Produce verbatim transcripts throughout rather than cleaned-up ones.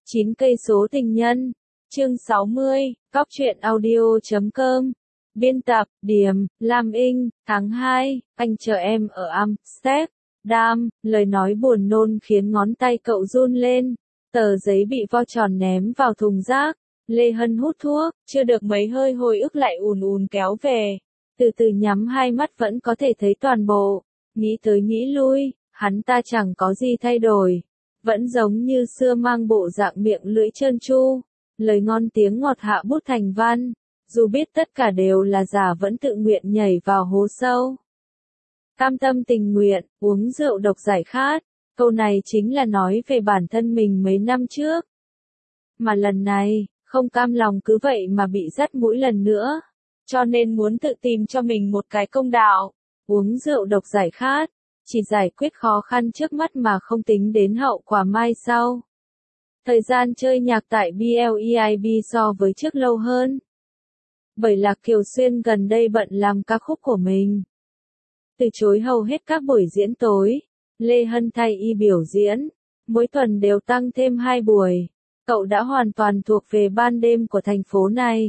chín cây số tình nhân. Chương sáu mươi, Cóc truyện audio chấm com. Biên tập, Điềm, Lam Inh, tháng hai, anh chờ em ở Amsterdam, lời nói buồn nôn khiến ngón tay cậu run lên. Tờ giấy bị vo tròn ném vào thùng rác. Lê Hân hút thuốc, chưa được mấy hơi hồi ức lại ùn ùn kéo về. Từ từ nhắm hai mắt vẫn có thể thấy toàn bộ. Nghĩ tới nghĩ lui, hắn ta chẳng có gì thay đổi. Vẫn giống như xưa mang bộ dạng miệng lưỡi trơn tru. Lời ngon tiếng ngọt hạ bút thành văn. Dù biết tất cả đều là giả vẫn tự nguyện nhảy vào hố sâu. Cam tâm tình nguyện, uống rượu độc giải khát. Câu này chính là nói về bản thân mình mấy năm trước. Mà lần này, không cam lòng cứ vậy mà bị dắt mũi lần nữa. Cho nên muốn tự tìm cho mình một cái công đạo. Uống rượu độc giải khát. Chỉ giải quyết khó khăn trước mắt mà không tính đến hậu quả mai sau. Thời gian chơi nhạc tại Bleib so với trước lâu hơn. Bởi Lạc Kiều Xuyên gần đây bận làm ca khúc của mình. Từ chối hầu hết các buổi diễn tối, Lê Hân thay y biểu diễn. Mỗi tuần đều tăng thêm hai buổi. Cậu đã hoàn toàn thuộc về ban đêm của thành phố này.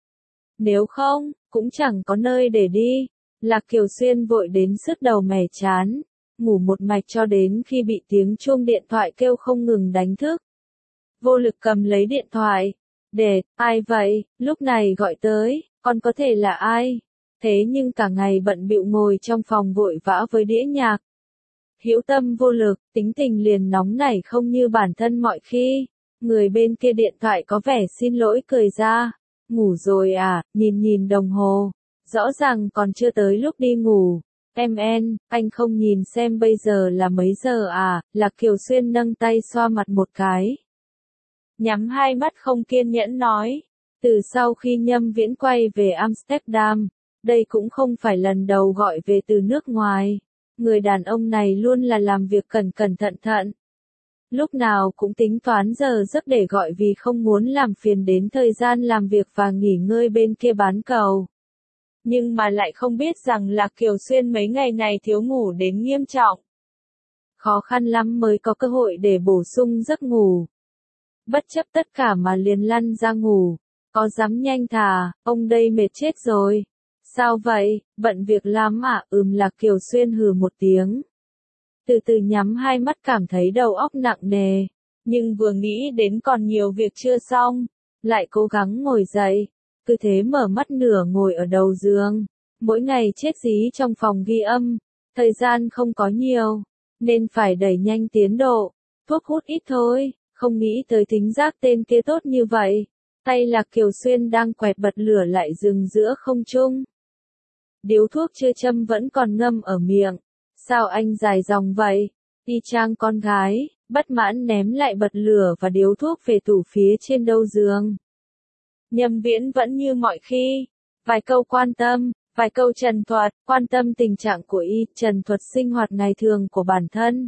Nếu không, cũng chẳng có nơi để đi. Lạc Kiều Xuyên vội đến sứt đầu mẻ chán, ngủ một mạch cho đến khi bị tiếng chuông điện thoại kêu không ngừng đánh thức. Vô lực cầm lấy điện thoại. Để, ai vậy, lúc này gọi tới, còn có thể là ai? Thế nhưng cả ngày bận bịu ngồi trong phòng vội vã với đĩa nhạc. Hữu tâm vô lực, tính tình liền nóng nảy không như bản thân mọi khi. Người bên kia điện thoại có vẻ xin lỗi cười ra. Ngủ rồi à, nhìn nhìn đồng hồ. Rõ ràng còn chưa tới lúc đi ngủ. Em en, anh không nhìn xem bây giờ là mấy giờ à, Lạc Kiều Xuyên nâng tay xoa mặt một cái. Nhắm hai mắt không kiên nhẫn nói. Từ sau khi Nhâm Viễn quay về Amsterdam, đây cũng không phải lần đầu gọi về từ nước ngoài. Người đàn ông này luôn là làm việc cẩn cẩn thận thận. Lúc nào cũng tính toán giờ giấc để gọi vì không muốn làm phiền đến thời gian làm việc và nghỉ ngơi bên kia bán cầu. Nhưng mà lại không biết rằng Lạc Kiều Xuyên mấy ngày này thiếu ngủ đến nghiêm trọng. Khó khăn lắm mới có cơ hội để bổ sung giấc ngủ. Bất chấp tất cả mà liền lăn ra ngủ. Có dám nhanh thà, ông đây mệt chết rồi. Sao vậy, bận việc lắm à, ừm Lạc Kiều Xuyên hừ một tiếng. Từ từ nhắm hai mắt cảm thấy đầu óc nặng nề. Nhưng vừa nghĩ đến còn nhiều việc chưa xong, lại cố gắng ngồi dậy. Cứ thế mở mắt nửa ngồi ở đầu giường. Mỗi ngày chết dí trong phòng ghi âm. Thời gian không có nhiều, nên phải đẩy nhanh tiến độ. Thuốc hút ít thôi, không nghĩ tới thính giác tên kia tốt như vậy. Tay Lạc Kiều Xuyên đang quẹt bật lửa lại dừng giữa không trung. Điếu thuốc chưa châm vẫn còn ngâm ở miệng. Sao anh dài dòng vậy? Y chang con gái, bất mãn ném lại bật lửa và điếu thuốc về tủ phía trên đầu giường. Nhâm Viễn vẫn như mọi khi. Vài câu quan tâm, vài câu trần thuật, quan tâm tình trạng của y, trần thuật sinh hoạt ngày thường của bản thân.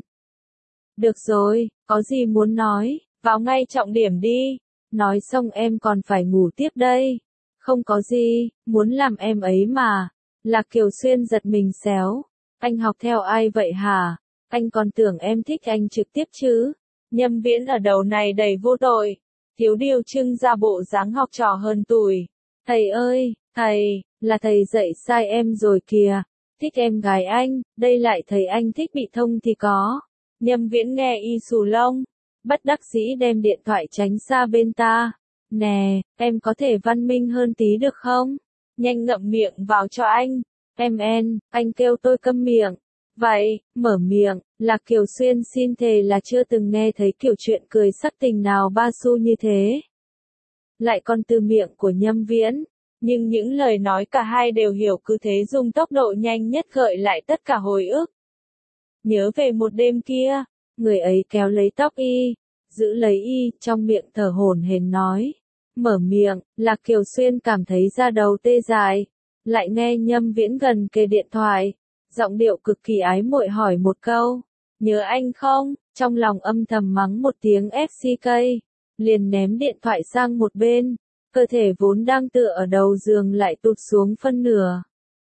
Được rồi, có gì muốn nói, vào ngay trọng điểm đi. Nói xong em còn phải ngủ tiếp đây. Không có gì, muốn làm em ấy mà. Lạc Kiều Xuyên giật mình xéo. Anh học theo ai vậy hả? Anh còn tưởng em thích anh trực tiếp chứ. Nhâm Viễn ở đầu này đầy vô tội. Thiếu điều trưng ra bộ dáng học trò hơn tuổi. Thầy ơi, thầy, là thầy dạy sai em rồi kìa. Thích em gái anh, đây lại thấy anh thích bị thông thì có. Nhâm Viễn nghe y xù lông. Bất đắc dĩ đem điện thoại tránh xa bên ta. Nè, em có thể văn minh hơn tí được không? Nhanh ngậm miệng vào cho anh. Em en, anh kêu tôi câm miệng. Vậy, mở miệng, Lạc Kiều Xuyên xin thề là chưa từng nghe thấy kiểu chuyện cười sắc tình nào ba xu như thế. Lại còn từ miệng của Nhâm Viễn. Nhưng những lời nói cả hai đều hiểu cứ thế dùng tốc độ nhanh nhất gợi lại tất cả hồi ức. Nhớ về một đêm kia, người ấy kéo lấy tóc y, giữ lấy y, trong miệng thở hổn hển nói. Mở miệng, Lạc Kiều Xuyên cảm thấy da đầu tê dại. Lại nghe Nhâm Viễn gần kề điện thoại. Giọng điệu cực kỳ ái muội hỏi một câu. Nhớ anh không? Trong lòng âm thầm mắng một tiếng ép xê ca. Liền ném điện thoại sang một bên. Cơ thể vốn đang tựa ở đầu giường lại tụt xuống phân nửa.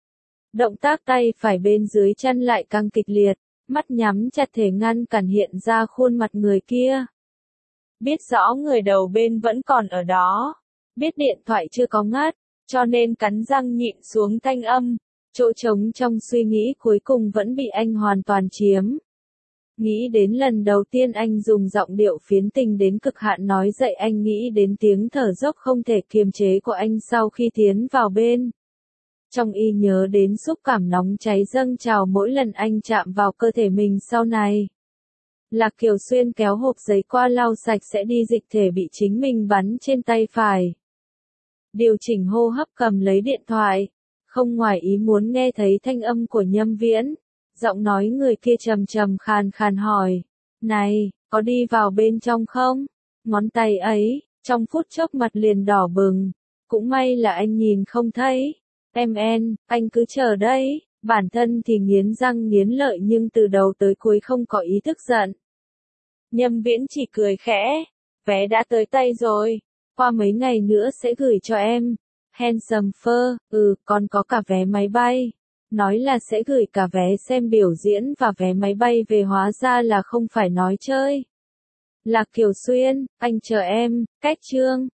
Động tác tay phải bên dưới chân lại căng kịch liệt. Mắt nhắm chặt thể ngăn cản hiện ra khuôn mặt người kia. Biết rõ người đầu bên vẫn còn ở đó. Biết điện thoại chưa có ngắt, cho nên cắn răng nhịn xuống thanh âm. Chỗ trống trong suy nghĩ cuối cùng vẫn bị anh hoàn toàn chiếm. Nghĩ đến lần đầu tiên anh dùng giọng điệu phiến tình đến cực hạn nói dậy, anh nghĩ đến tiếng thở dốc không thể kiềm chế của anh sau khi tiến vào bên. Trong y nhớ đến xúc cảm nóng cháy dâng trào mỗi lần anh chạm vào cơ thể mình sau này. Lạc Kiều Xuyên kéo hộp giấy qua lau sạch sẽ đi dịch thể bị chính mình bắn trên tay phải. Điều chỉnh hô hấp cầm lấy điện thoại. Không ngoài ý muốn nghe thấy thanh âm của Nhâm Viễn. Giọng nói người kia trầm trầm khàn khàn hỏi. Này, có đi vào bên trong không? Ngón tay ấy, trong phút chốc mặt liền đỏ bừng. Cũng may là anh nhìn không thấy. Em en, anh cứ chờ đây. Bản thân thì nghiến răng nghiến lợi nhưng từ đầu tới cuối không có ý thức giận. Nhâm Viễn chỉ cười khẽ. Vé đã tới tay rồi. Qua mấy ngày nữa sẽ gửi cho em. Handsome Fur, ừ, còn có cả vé máy bay. Nói là sẽ gửi cả vé xem biểu diễn và vé máy bay về, hóa ra là không phải nói chơi. Lạc Kiều Xuyên, anh chờ em, cách chương.